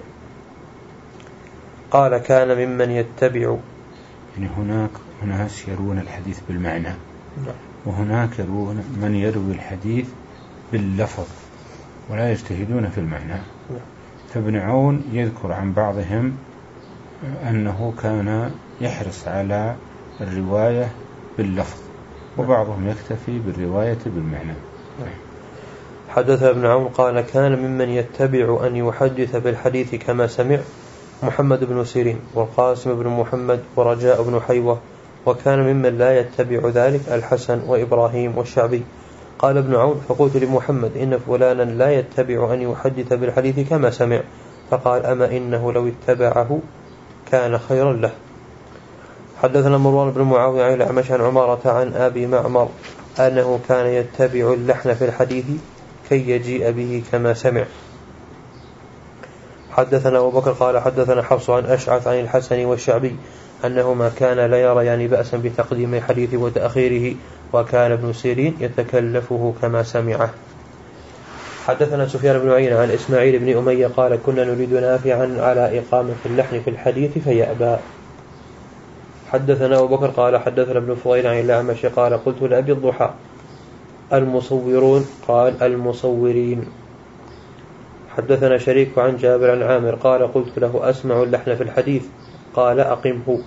قال كان ممن يتبع، يعني هناك ناس يروون الحديث بالمعنى، وهناك يروون من يروي الحديث باللفظ ولا يجتهدون في المعنى. فابن عون يذكر عن بعضهم أنه كان يحرص على الرواية باللفظ، وبعضهم يكتفي بالرواية بالمعنى. حدث ابن عون قال كان ممن يتبع أن يحدث بالحديث كما سمع محمد بن سيرين والقاسم بن محمد ورجاء بن حيوة، وكان ممن لا يتبع ذلك الحسن وإبراهيم والشعبي. قال ابن عون فقلت لمحمد إن فلانا لا يتبع أن يحدث بالحديث كما سمع، فقال أما إنه لو اتبعه كان خيرا له. حدثنا مروان بن معاوية عن الأعمش عن عمارة عن أبي معمر أنه كان يتبع اللحن في الحديث كي يجيء به كما سمع. حدثنا أبو بكر قال حدثنا حفص عن أشعث عن الحسن والشعبي أنهما كان لا يرى يعني بأسا بتقديم الحديث وتأخيره، وكان ابن سيرين يتكلفه كما سمعه. حدثنا سفيان بن عيينة عن إسماعيل بن أمية قال كنا نريد نافعا على إقامة اللحن في الحديث فيأبى. حدثنا أبو بكر قال حدثنا ابن فضيل عن الأعمش قال قلت لأبي الضحى المصورون قال المصورين. حدثنا شريك عن جابر عن عامر قال قلت له أسمع اللحن في الحديث قال أقمه.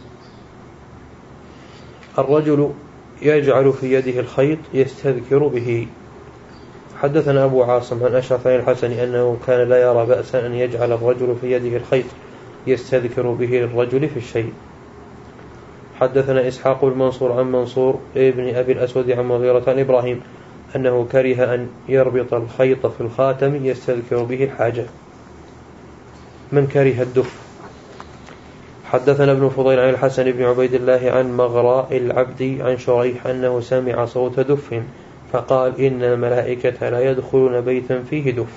الرجل يجعل في يده الخيط يستذكر به. حدثنا أبو عاصم عن أشرف عن الحسن أنه كان لا يرى بأسا أن يجعل الرجل في يده الخيط يستذكر به للرجل في الشيء. حدثنا إسحاق المنصور عن منصور ابن أبي الأسود عن مغيرة عن إبراهيم أنه كره أن يربط الخيط في الخاتم يستذكر به الحاجة. من كره الدف. حدثنا ابن فضيل عن الحسن بن عبيد الله عن مغراء العبد عن شريح أنه سمع صوت دف فقال إن الملائكة لا يدخلون بيتا فيه دف.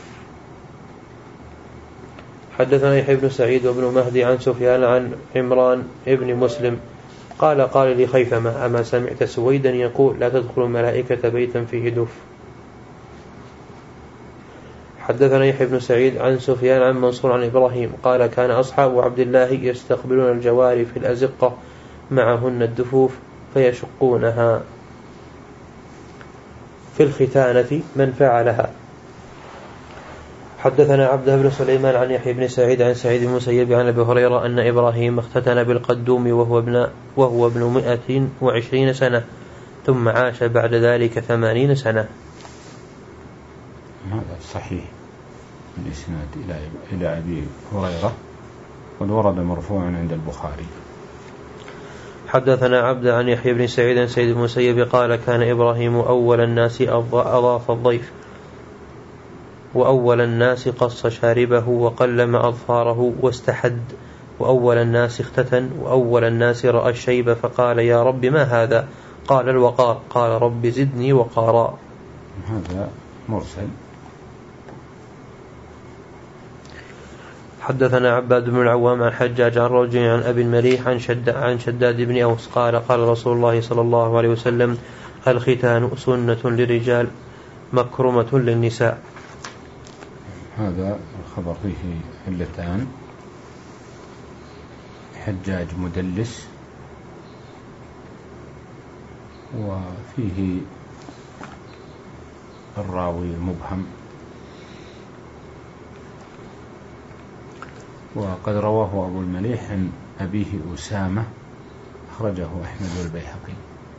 حدثنا يحيى بن سعيد وابن مهدي عن سفيان عن عمران ابن مسلم قال قال لي خيثمة أما سمعت سويدا يقول لا تدخل الملائكة بيتا فيه دف. حدثنا يحيى بن سعيد عن سفيان عن منصور عن إبراهيم قال كان أصحاب عبد الله يستقبلون الجواري في الأزقة معهن الدفوف فيشقونها. في الختانة من فعلها. حدثنا عبده بن سليمان عن يحيى بن سعيد عن سعيد بن المسيب عن أبي هريرة أن إبراهيم اختتن بالقدوم وهو ابن وهو ابن مئة وعشرين سنة ثم عاش بعد ذلك ثمانين سنة. هذا صحيح من إسناد إلى إلى أبي هريرة قد ورد مرفوعا عند البخاري. حدثنا عبد عن يحيى بن سعيد عن سعيد بن المسيب قال كان إبراهيم أول الناس أضاف الضيف وأول الناس قص شاربه وقلم أظفاره واستحد وأول الناس اختتن وأول الناس رأى الشيب فقال يا رب ما هذا قال الوقار قال رب زدني وقارا. هذا مرسل. حدثنا عباد بن العوام عن حجاج عن رجل عن أبي المليح عن, شد عن شداد بن أوس قال قال رسول الله صلى الله عليه وسلم الختان سنة للرجال مكرمة للنساء. هذا الخبر فيه علتان: حجاج مدلس، وفيه الراوي المبهم، وقد رواه أبو المليح عن أبيه أسامة أخرجه أحمد والبيهقي.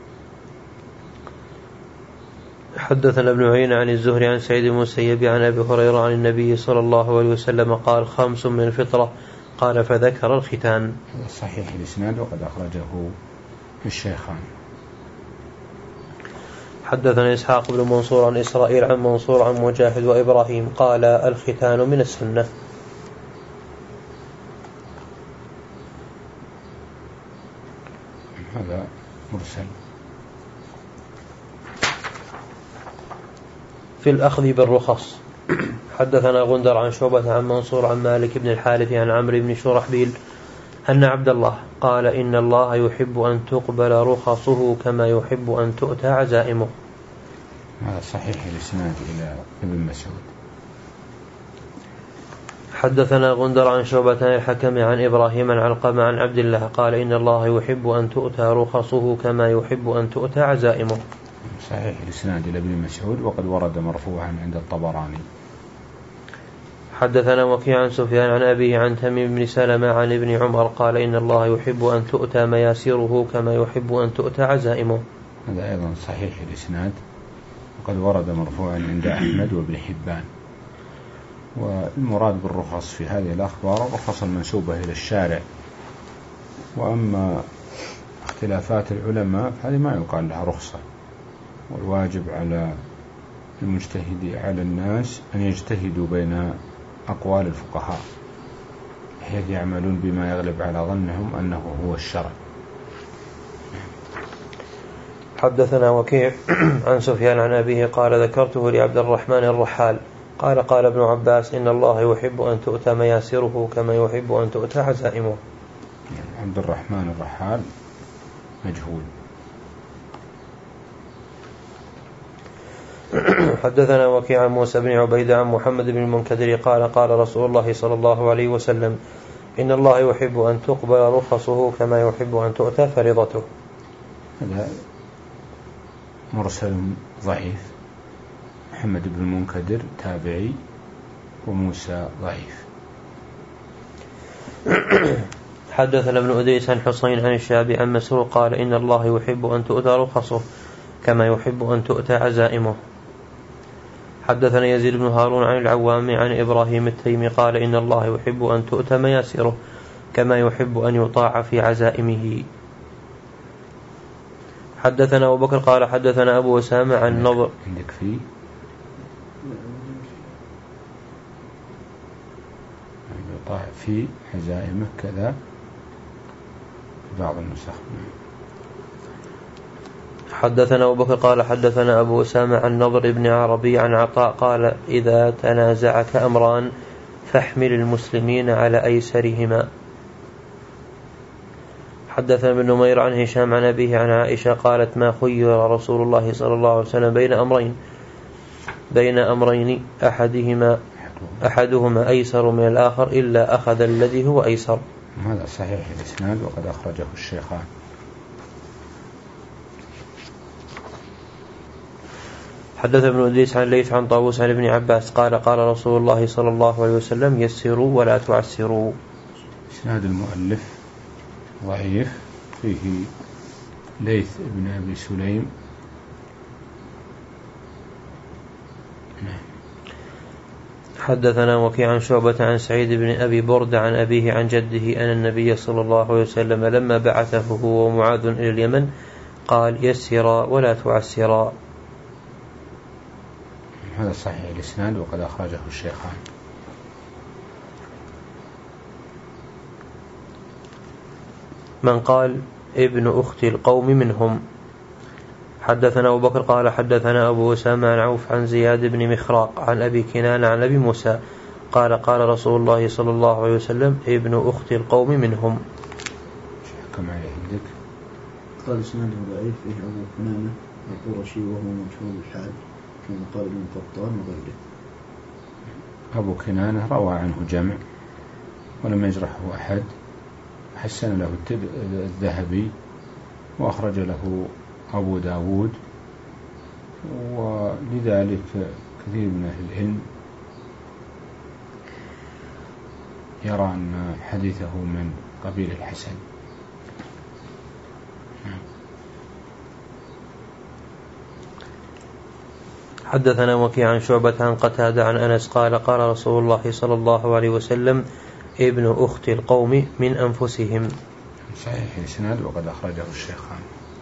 حدثنا ابن عيينة عن الزهري عن سعيد بن المسيب عن أبي هريرة عن النبي صلى الله عليه وسلم قال خمس من الفطرة قال فذكر الختان. صحيح الإسناد وقد أخرجه الشيخان. حدثنا إسحاق بن منصور عن إسرائيل عن منصور عن مجاهد وإبراهيم قال الختان من السنة. هذا مرسل. في الأخذ بالرخص. حدثنا غندر عن شعبة عن منصور عن مالك بن الحارث عن عمرو بن شرحبيل أن عبد الله قال إن الله يحب أن تقبل رخصه كما يحب أن تؤتى عزائمه. هذا صحيح الإسناد إلى ابن مسعود. حدثنا غندر عن شعبة عن الحكم عن إبراهيم عن علقمة عن عبد الله قال إن الله يحب أن تؤتى رخصه كما يحب أن تؤتى عزائمه. صحيح الإسناد إلى ابن مسعود وقد ورد مرفوعا عند الطبراني. حدثنا وكيع عن سفيان عن أبيه عن تميم بن سلمة عن ابن عمر قال إن الله يحب أن تؤتى مياسره كما يحب أن تؤتى عزائمه. هذا أيضا صحيح الإسناد وقد ورد مرفوعا عند أحمد وابن حبان. والمراد بالرخص في هذه الأخبار الرخص المنسوبة إلى الشارع، وأما اختلافات العلماء هذه ما يقال لها رخصة، والواجب على المجتهد على الناس أن يجتهدوا بين أقوال الفقهاء بحيث يعملون بما يغلب على ظنهم أنه هو الشرع. حدثنا وكيع عن سفيان عن أبيه قال ذكرته لعبد الرحمن الرحال قال قال ابن عباس إن الله يحب أن تؤتى مياسره كما يحب أن تؤتى عزائمه. عبد الرحمن الرحال مجهول. حدثنا وكيع عن موسى بن عبيدة عن محمد بن المنكدر قال قال رسول الله صلى الله عليه وسلم إن الله يحب أن تقبل رخصه كما يحب أن تؤتى فريضته. هذا مرسل ضعيف. محمد بن المنكدر تابعي وموسى ضعيف. حدثنا ابن أديس عن حسين عن الشعبي عن مسروق قال إن الله يحب أن تؤتى رخصه كما يحب أن تؤتى عزائمه. حدثنا يزيد بن هارون عن العوام عن إبراهيم التيمي قال إن الله يحب أن تؤتى مياسره كما يحب أن يطاع في عزائمه. حدثنا أبو بكر قال حدثنا أبو أسامة عن نضر. عندك فيه يطاع في عزائمه كذا في بعض النسخ. حدثنا أبو بكر قال حدثنا أبو أسامة عن نضر بن عربي عن عطاء قال إذا تنازعك أمران فاحمل المسلمين على أيسرهما. حدثنا ابن نمير عن هشام عن أبيه عن عائشة قالت ما خير رسول الله صلى الله عليه وسلم بين أمرين بين أمرين أحدهما أحدهما أيسر من الآخر إلا أخذ الذي هو أيسر. هذا صحيح الإسناد وقد أخرجه الشيخان. حدث ابن أدريس عن الليث عن طاووس عن ابن عباس قال قال رسول الله صلى الله عليه وسلم يسروا ولا تعسروا. إسناد المؤلف ضعيف فيه ليث بن أبي سليم. حدثنا وكيع عن شعبة عن سعيد بن أبي برد عن أبيه عن جده أن النبي صلى الله عليه وسلم لما بعثه هو ومعاذ إلى اليمن قال يسرا ولا تعسرا. هذا صحيح الإسناد وقد أخرجه الشيخان. من قال ابن أخت القوم منهم. حدثنا أبو بكر قال حدثنا أبو أسامة عن عوف عن زياد بن مخراق عن أبي كنانة عن أبي موسى قال قال رسول الله صلى الله عليه وسلم ابن أخت القوم منهم. كما عندك قال إسناده ضعيف فيه أبو كنانة القرشي وهو مجهول الحال كما قال ابن قطان وغيره. أبو كنانة روى عنه جمع ولم يجرحه أحد، حسن له الذهبي وأخرج له أبو داود، ولذلك كثير من أهل العلم يرى أن حديثه من قبيل الحسن. حدثنا وكيع عن شعبة عن قتادة عن أنس قال قال رسول الله صلى الله عليه وسلم ابن أخت القوم من أنفسهم. صحيح الإسناد وقد أخرجه الشيخان.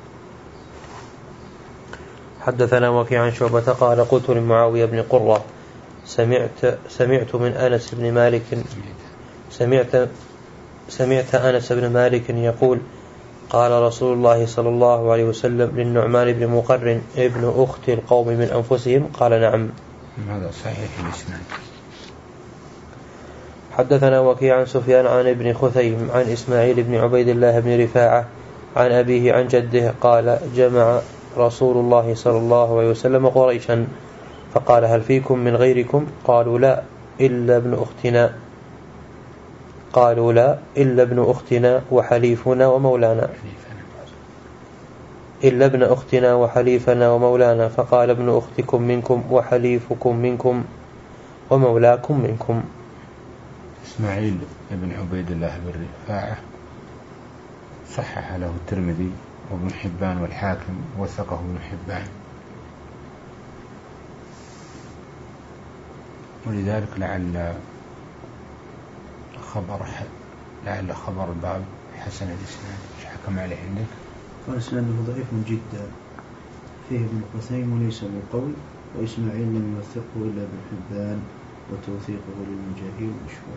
حدثنا وكيع عن شعبة قال قلت لمعاوية بن قرة سمعت سمعت من أنس بن مالك سمعت سمعت أنس بن مالك يقول قال رسول الله صلى الله عليه وسلم للنعمان بن مقرن ابن أخت القوم من أنفسهم قال نعم. هذا صحيح الإسناد. حدثنا وكيع عن سفيان عن ابن خثيم عن إسماعيل بن عبيد الله بن رفاعة عن أبيه عن جده قال جمع رسول الله صلى الله عليه وسلم قريشا فقال هل فيكم من غيركم؟ قالوا لا إلا ابن أختنا قالوا لا إلا ابن أختنا وحليفنا ومولانا إلا ابن أختنا وحليفنا ومولانا فقال ابن أختكم منكم وحليفكم منكم ومولاكم منكم. إسماعيل بن عبيد الله بن رفاعة صحح له الترمذي وابن حبان والحاكم وثقه ابن حبان، ولذلك لعل خبر لعل خبر الباب حسن الإسناد. ايش حكم عليه عندك؟ قال إسناده ضعيف جدا فيه ابن خثيم وليس بالقول وإسماعيل لم يوثقه إلا ابن حبان وتوثيقه للمجاهيل مشهور.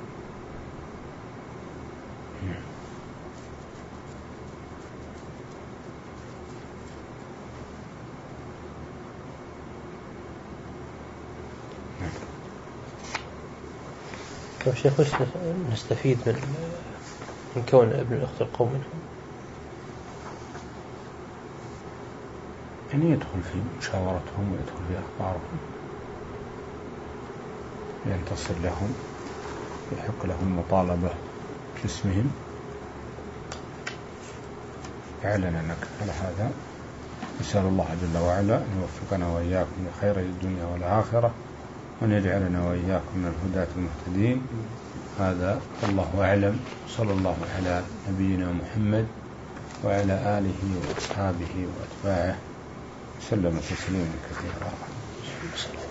طيب شيخ وش نستفيد من من كون ابن الأخت القوم منهم؟ يعني يدخل في مشاورتهم ويدخل في أخبارهم، ينتصر لهم، يحق لهم مطالبة باسمهم، يعلن لك على هذا. نسأل الله جل وعلا أن يوفقنا وإياكم لخير الدنيا والآخرة وأن يجعلنا وإياكم من الهداة المهتدين. هذا الله أعلم. صلى الله على نبينا محمد وعلى آله وأصحابه وأتباعه وسلم تسليما كثيرا.